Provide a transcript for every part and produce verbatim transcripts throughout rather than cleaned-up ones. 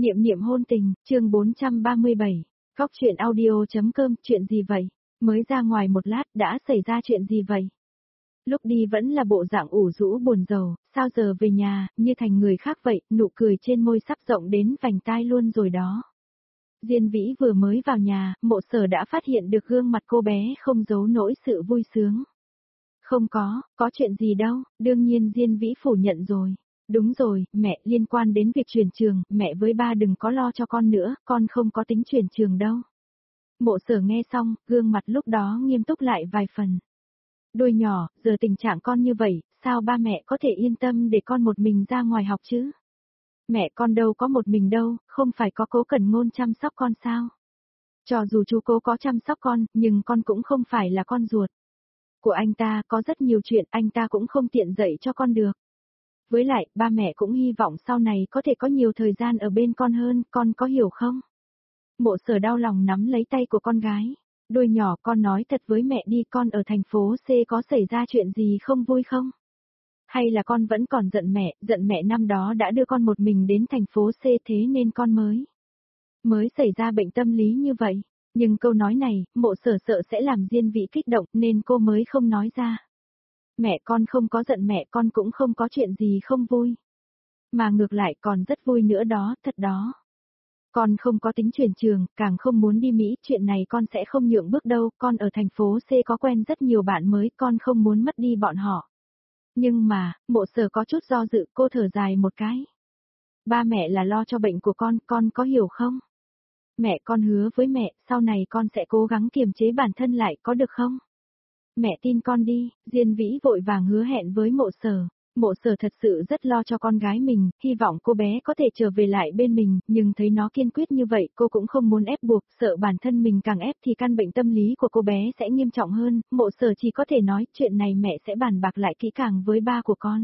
Niệm niệm hôn tình, chương bốn trăm ba mươi bảy. Góc chuyện audio.com, chuyện gì vậy? Mới ra ngoài một lát đã xảy ra chuyện gì vậy? Lúc đi vẫn là bộ dạng ủ rũ buồn rầu, sao giờ về nhà, như thành người khác vậy, nụ cười trên môi sắp rộng đến vành tai luôn rồi đó. Diên Vĩ vừa mới vào nhà, Mộ Sở đã phát hiện được gương mặt cô bé không giấu nổi sự vui sướng. Không có, có chuyện gì đâu, đương nhiên Diên Vĩ phủ nhận rồi. Đúng rồi, mẹ, liên quan đến việc chuyển trường, mẹ với ba đừng có lo cho con nữa, con không có tính chuyển trường đâu. Mộ Sở nghe xong, gương mặt lúc đó nghiêm túc lại vài phần. Đôi nhỏ, giờ tình trạng con như vậy, sao ba mẹ có thể yên tâm để con một mình ra ngoài học chứ? Mẹ con đâu có một mình đâu, không phải có Cố Cẩn Ngôn chăm sóc con sao? Cho dù chú Cố có chăm sóc con, nhưng con cũng không phải là con ruột của anh ta, có rất nhiều chuyện anh ta cũng không tiện dạy cho con được. Với lại, ba mẹ cũng hy vọng sau này có thể có nhiều thời gian ở bên con hơn, con có hiểu không? Mộ Sở đau lòng nắm lấy tay của con gái. Đôi nhỏ, con nói thật với mẹ đi, con ở thành phố C có xảy ra chuyện gì không vui không? Hay là con vẫn còn giận mẹ, giận mẹ năm đó đã đưa con một mình đến thành phố C thế nên con mới mới xảy ra bệnh tâm lý như vậy. Nhưng câu nói này, Mộ Sở sợ sẽ làm Diên Vĩ kích động nên cô mới không nói ra. Mẹ con không có giận, mẹ con cũng không có chuyện gì không vui. Mà ngược lại còn rất vui nữa đó, thật đó. Con không có tính chuyển trường, càng không muốn đi Mỹ, chuyện này con sẽ không nhượng bước đâu, con ở thành phố C có quen rất nhiều bạn mới, con không muốn mất đi bọn họ. Nhưng mà, Mộ Sở có chút do dự, cô thở dài một cái. Ba mẹ là lo cho bệnh của con, con có hiểu không? Mẹ con hứa với mẹ, sau này con sẽ cố gắng kiềm chế bản thân lại, có được không? Mẹ tin con đi, Diên Vĩ vội vàng hứa hẹn với Mộ Sở. Mộ Sở thật sự rất lo cho con gái mình, hy vọng cô bé có thể trở về lại bên mình, nhưng thấy nó kiên quyết như vậy, cô cũng không muốn ép buộc, sợ bản thân mình càng ép thì căn bệnh tâm lý của cô bé sẽ nghiêm trọng hơn. Mộ Sở chỉ có thể nói, chuyện này mẹ sẽ bàn bạc lại kỹ càng với ba của con.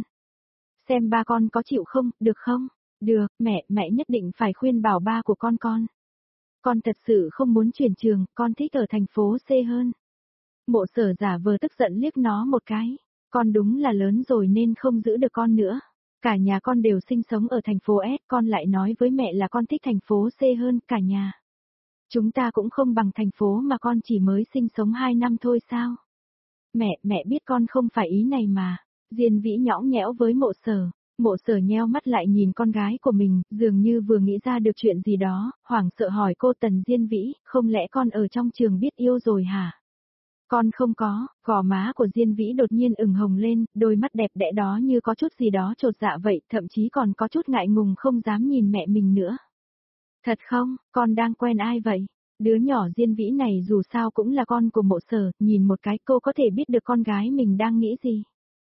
Xem ba con có chịu không, được không? Được, mẹ, mẹ nhất định phải khuyên bảo ba của con con. Con thật sự không muốn chuyển trường, con thích ở thành phố C hơn. Mộ Sở giả vờ tức giận liếc nó một cái. Con đúng là lớn rồi nên không giữ được con nữa. Cả nhà con đều sinh sống ở thành phố S, con lại nói với mẹ là con thích thành phố C hơn cả nhà. Chúng ta cũng không bằng thành phố mà con chỉ mới sinh sống hai năm thôi sao? Mẹ, mẹ biết con không phải ý này mà. Diên Vĩ nhõng nhẽo với Mộ Sở. Mộ Sở nheo mắt lại nhìn con gái của mình, dường như vừa nghĩ ra được chuyện gì đó, hoảng sợ hỏi cô Tần Diên Vĩ, không lẽ con ở trong trường biết yêu rồi hả? Con không có, gò má của Diên Vĩ đột nhiên ửng hồng lên, đôi mắt đẹp đẽ đó như có chút gì đó chột dạ vậy, thậm chí còn có chút ngại ngùng không dám nhìn mẹ mình nữa. Thật không, con đang quen ai vậy? Đứa nhỏ Diên Vĩ này dù sao cũng là con của Mộ Sở, nhìn một cái cô có thể biết được con gái mình đang nghĩ gì.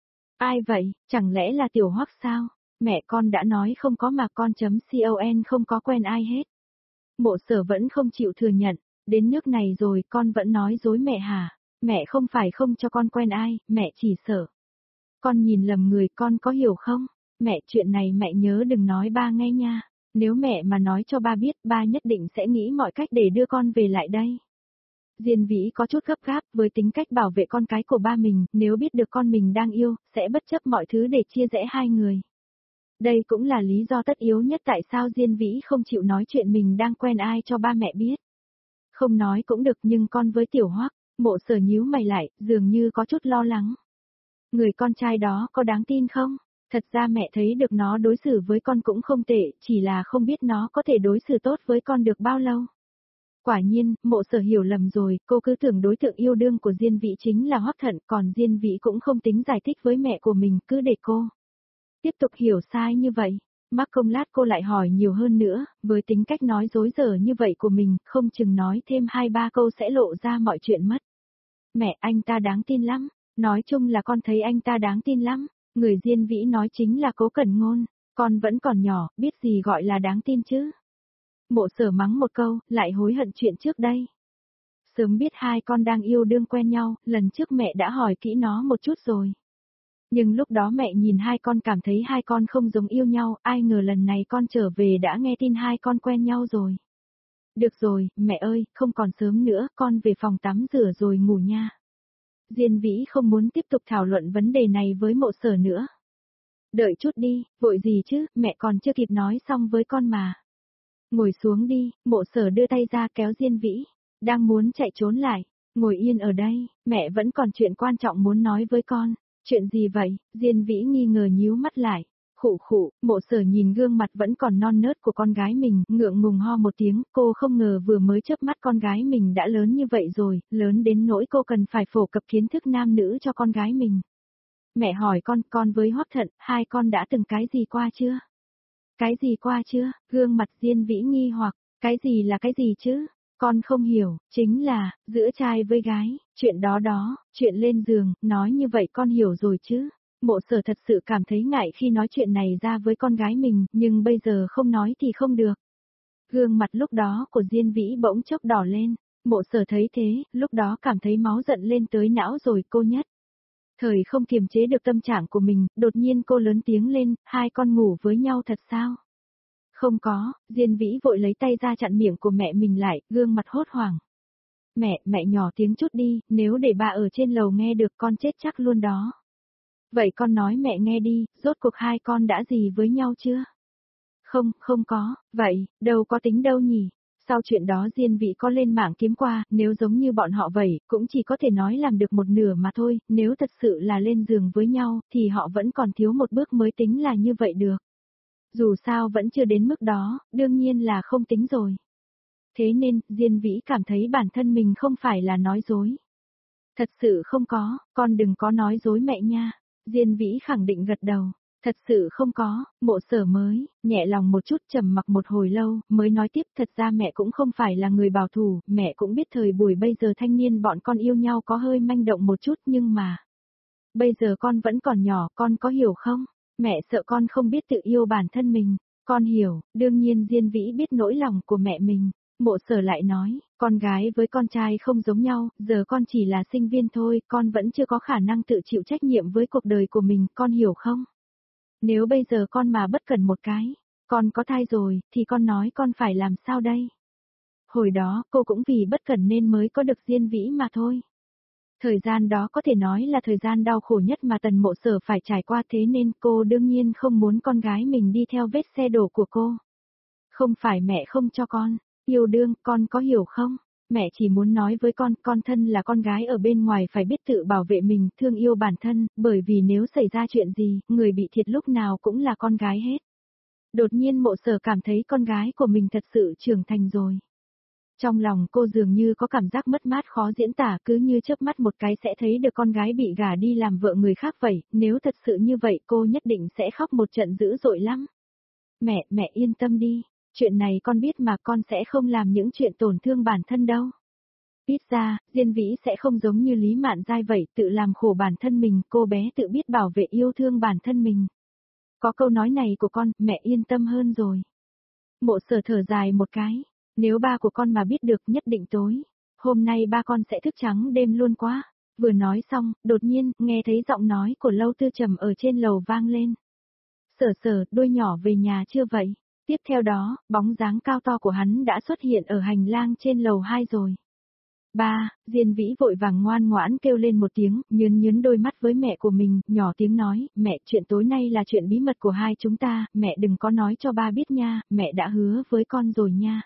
Ai vậy, chẳng lẽ là Tiểu Hoắc sao? Mẹ con đã nói không có mà con chấm con không có quen ai hết. Mộ Sở vẫn không chịu thừa nhận, đến nước này rồi con vẫn nói dối mẹ hả? Mẹ không phải không cho con quen ai, mẹ chỉ sợ. Con nhìn lầm người, con có hiểu không? Mẹ, chuyện này mẹ nhớ đừng nói ba nghe nha. Nếu mẹ mà nói cho ba biết, ba nhất định sẽ nghĩ mọi cách để đưa con về lại đây. Diên Vĩ có chút gấp gáp, với tính cách bảo vệ con cái của ba mình, nếu biết được con mình đang yêu, sẽ bất chấp mọi thứ để chia rẽ hai người. Đây cũng là lý do tất yếu nhất tại sao Diên Vĩ không chịu nói chuyện mình đang quen ai cho ba mẹ biết. Không nói cũng được, nhưng con với Tiểu Hoắc. Mộ Sở nhíu mày lại, dường như có chút lo lắng. Người con trai đó có đáng tin không? Thật ra mẹ thấy được nó đối xử với con cũng không tệ, chỉ là không biết nó có thể đối xử tốt với con được bao lâu. Quả nhiên, Mộ Sở hiểu lầm rồi, cô cứ tưởng đối tượng yêu đương của Diên Vĩ chính là Hoắc Thận, còn Diên Vĩ cũng không tính giải thích với mẹ của mình, cứ để cô tiếp tục hiểu sai như vậy. Mắc công lát cô lại hỏi nhiều hơn nữa, với tính cách nói dối dở như vậy của mình, không chừng nói thêm hai ba câu sẽ lộ ra mọi chuyện mất. Mẹ, anh ta đáng tin lắm, nói chung là con thấy anh ta đáng tin lắm, người Diên Vĩ nói chính là Cố Cẩn Ngôn, con vẫn còn nhỏ, biết gì gọi là đáng tin chứ. Mộ Sở mắng một câu, lại hối hận chuyện trước đây. Sớm biết hai con đang yêu đương quen nhau, lần trước mẹ đã hỏi kỹ nó một chút rồi. Nhưng lúc đó mẹ nhìn hai con cảm thấy hai con không giống yêu nhau, ai ngờ lần này con trở về đã nghe tin hai con quen nhau rồi. Được rồi, mẹ ơi, không còn sớm nữa, con về phòng tắm rửa rồi ngủ nha. Diên Vĩ không muốn tiếp tục thảo luận vấn đề này với Mộ Sở nữa. Đợi chút đi, vội gì chứ, mẹ còn chưa kịp nói xong với con mà. Ngồi xuống đi, Mộ Sở đưa tay ra kéo Diên Vĩ, đang muốn chạy trốn lại. Ngồi yên ở đây, mẹ vẫn còn chuyện quan trọng muốn nói với con. Chuyện gì vậy? Diên Vĩ nghi ngờ nhíu mắt lại. Khụ khụ, Mộ Sở nhìn gương mặt vẫn còn non nớt của con gái mình, ngượng ngùng ho một tiếng, cô không ngờ vừa mới chớp mắt con gái mình đã lớn như vậy rồi, lớn đến nỗi cô cần phải phổ cập kiến thức nam nữ cho con gái mình. Mẹ hỏi con, con với Hoắc Thận, hai con đã từng cái gì qua chưa? Cái gì qua chưa? Gương mặt Diên Vĩ nghi hoặc, cái gì là cái gì chứ? Con không hiểu, chính là, giữa trai với gái, chuyện đó đó, chuyện lên giường, nói như vậy con hiểu rồi chứ. Mộ Sở thật sự cảm thấy ngại khi nói chuyện này ra với con gái mình, nhưng bây giờ không nói thì không được. Gương mặt lúc đó của Diên Vĩ bỗng chốc đỏ lên, Mộ Sở thấy thế, lúc đó cảm thấy máu giận lên tới não rồi cô nhất. Thời không kiềm chế được tâm trạng của mình, đột nhiên cô lớn tiếng lên, hai con ngủ với nhau thật sao? Không có, Diên Vĩ vội lấy tay ra chặn miệng của mẹ mình lại, gương mặt hốt hoảng. Mẹ, mẹ nhỏ tiếng chút đi, nếu để bà ở trên lầu nghe được con chết chắc luôn đó. Vậy con nói mẹ nghe đi, rốt cuộc hai con đã gì với nhau chưa? Không, không có, vậy, đâu có tính đâu nhỉ? Sau chuyện đó Diên Vĩ có lên mạng kiếm qua, nếu giống như bọn họ vậy, cũng chỉ có thể nói làm được một nửa mà thôi, nếu thật sự là lên giường với nhau, thì họ vẫn còn thiếu một bước mới tính là như vậy được. Dù sao vẫn chưa đến mức đó, đương nhiên là không tính rồi. Thế nên, Diên Vĩ cảm thấy bản thân mình không phải là nói dối. Thật sự không có, con đừng có nói dối mẹ nha. Diên Vĩ khẳng định gật đầu. Thật sự không có, Mộ Sở mới, nhẹ lòng một chút trầm mặc một hồi lâu, mới nói tiếp thật ra mẹ cũng không phải là người bảo thủ, mẹ cũng biết thời buổi bây giờ thanh niên bọn con yêu nhau có hơi manh động một chút nhưng mà. Bây giờ con vẫn còn nhỏ, con có hiểu không? Mẹ sợ con không biết tự yêu bản thân mình. Con hiểu, đương nhiên Diên Vĩ biết nỗi lòng của mẹ mình. Mộ Sở lại nói, con gái với con trai không giống nhau, giờ con chỉ là sinh viên thôi, con vẫn chưa có khả năng tự chịu trách nhiệm với cuộc đời của mình, con hiểu không? Nếu bây giờ con mà bất cẩn một cái, con có thai rồi, thì con nói con phải làm sao đây? Hồi đó, cô cũng vì bất cẩn nên mới có được Diên Vĩ mà thôi. Thời gian đó có thể nói là thời gian đau khổ nhất mà Tần Mộ Sở phải trải qua thế nên cô đương nhiên không muốn con gái mình đi theo vết xe đổ của cô. Không phải mẹ không cho con, yêu đương, con có hiểu không? Mẹ chỉ muốn nói với con, con thân là con gái ở bên ngoài phải biết tự bảo vệ mình, thương yêu bản thân, bởi vì nếu xảy ra chuyện gì, người bị thiệt lúc nào cũng là con gái hết. Đột nhiên Mộ Sở cảm thấy con gái của mình thật sự trưởng thành rồi. Trong lòng cô dường như có cảm giác mất mát khó diễn tả, cứ như chớp mắt một cái sẽ thấy được con gái bị gả đi làm vợ người khác vậy, nếu thật sự như vậy cô nhất định sẽ khóc một trận dữ dội lắm. Mẹ, mẹ yên tâm đi, chuyện này con biết mà con sẽ không làm những chuyện tổn thương bản thân đâu. Ít ra, Diên Vĩ sẽ không giống như Lý Mạn Giai vậy, tự làm khổ bản thân mình, cô bé tự biết bảo vệ yêu thương bản thân mình. Có câu nói này của con, mẹ yên tâm hơn rồi. Mộ Sở thở dài một cái. Nếu ba của con mà biết được nhất định tối, hôm nay ba con sẽ thức trắng đêm luôn quá. Vừa nói xong, đột nhiên, nghe thấy giọng nói của Lâu Tư Trầm ở trên lầu vang lên. Sở Sở, đôi nhỏ về nhà chưa vậy? Tiếp theo đó, bóng dáng cao to của hắn đã xuất hiện ở hành lang trên lầu hai rồi. Ba, Diên Vĩ vội vàng ngoan ngoãn kêu lên một tiếng, nhớn nhớn đôi mắt với mẹ của mình, nhỏ tiếng nói, mẹ, chuyện tối nay là chuyện bí mật của hai chúng ta, mẹ đừng có nói cho ba biết nha, mẹ đã hứa với con rồi nha.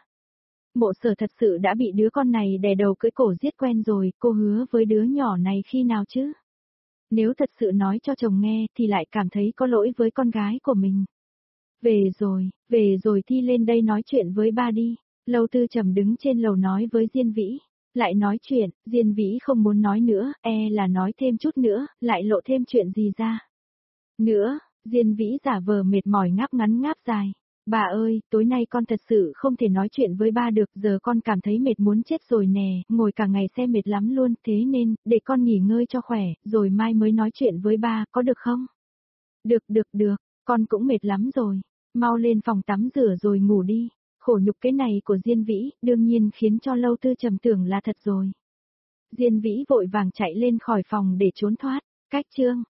Mộ Sở thật sự đã bị đứa con này đè đầu cưỡi cổ giết quen rồi, cô hứa với đứa nhỏ này khi nào chứ? Nếu thật sự nói cho chồng nghe thì lại cảm thấy có lỗi với con gái của mình. Về rồi, về rồi Thi lên đây nói chuyện với ba đi. Lâu Tư Trầm đứng trên lầu nói với Diên Vĩ. Lại nói chuyện, Diên Vĩ không muốn nói nữa, e là nói thêm chút nữa, lại lộ thêm chuyện gì ra. Nữa, Diên Vĩ giả vờ mệt mỏi ngáp ngắn ngáp dài. Bà ơi, tối nay con thật sự không thể nói chuyện với ba được, giờ con cảm thấy mệt muốn chết rồi nè, ngồi cả ngày xem mệt lắm luôn, thế nên, để con nghỉ ngơi cho khỏe, rồi mai mới nói chuyện với ba, có được không? Được, được, được, con cũng mệt lắm rồi, mau lên phòng tắm rửa rồi ngủ đi. Khổ nhục cái này của Diên Vĩ, đương nhiên khiến cho Lâu Tư Trầm tưởng là thật rồi. Diên Vĩ vội vàng chạy lên khỏi phòng để trốn thoát, cách chương.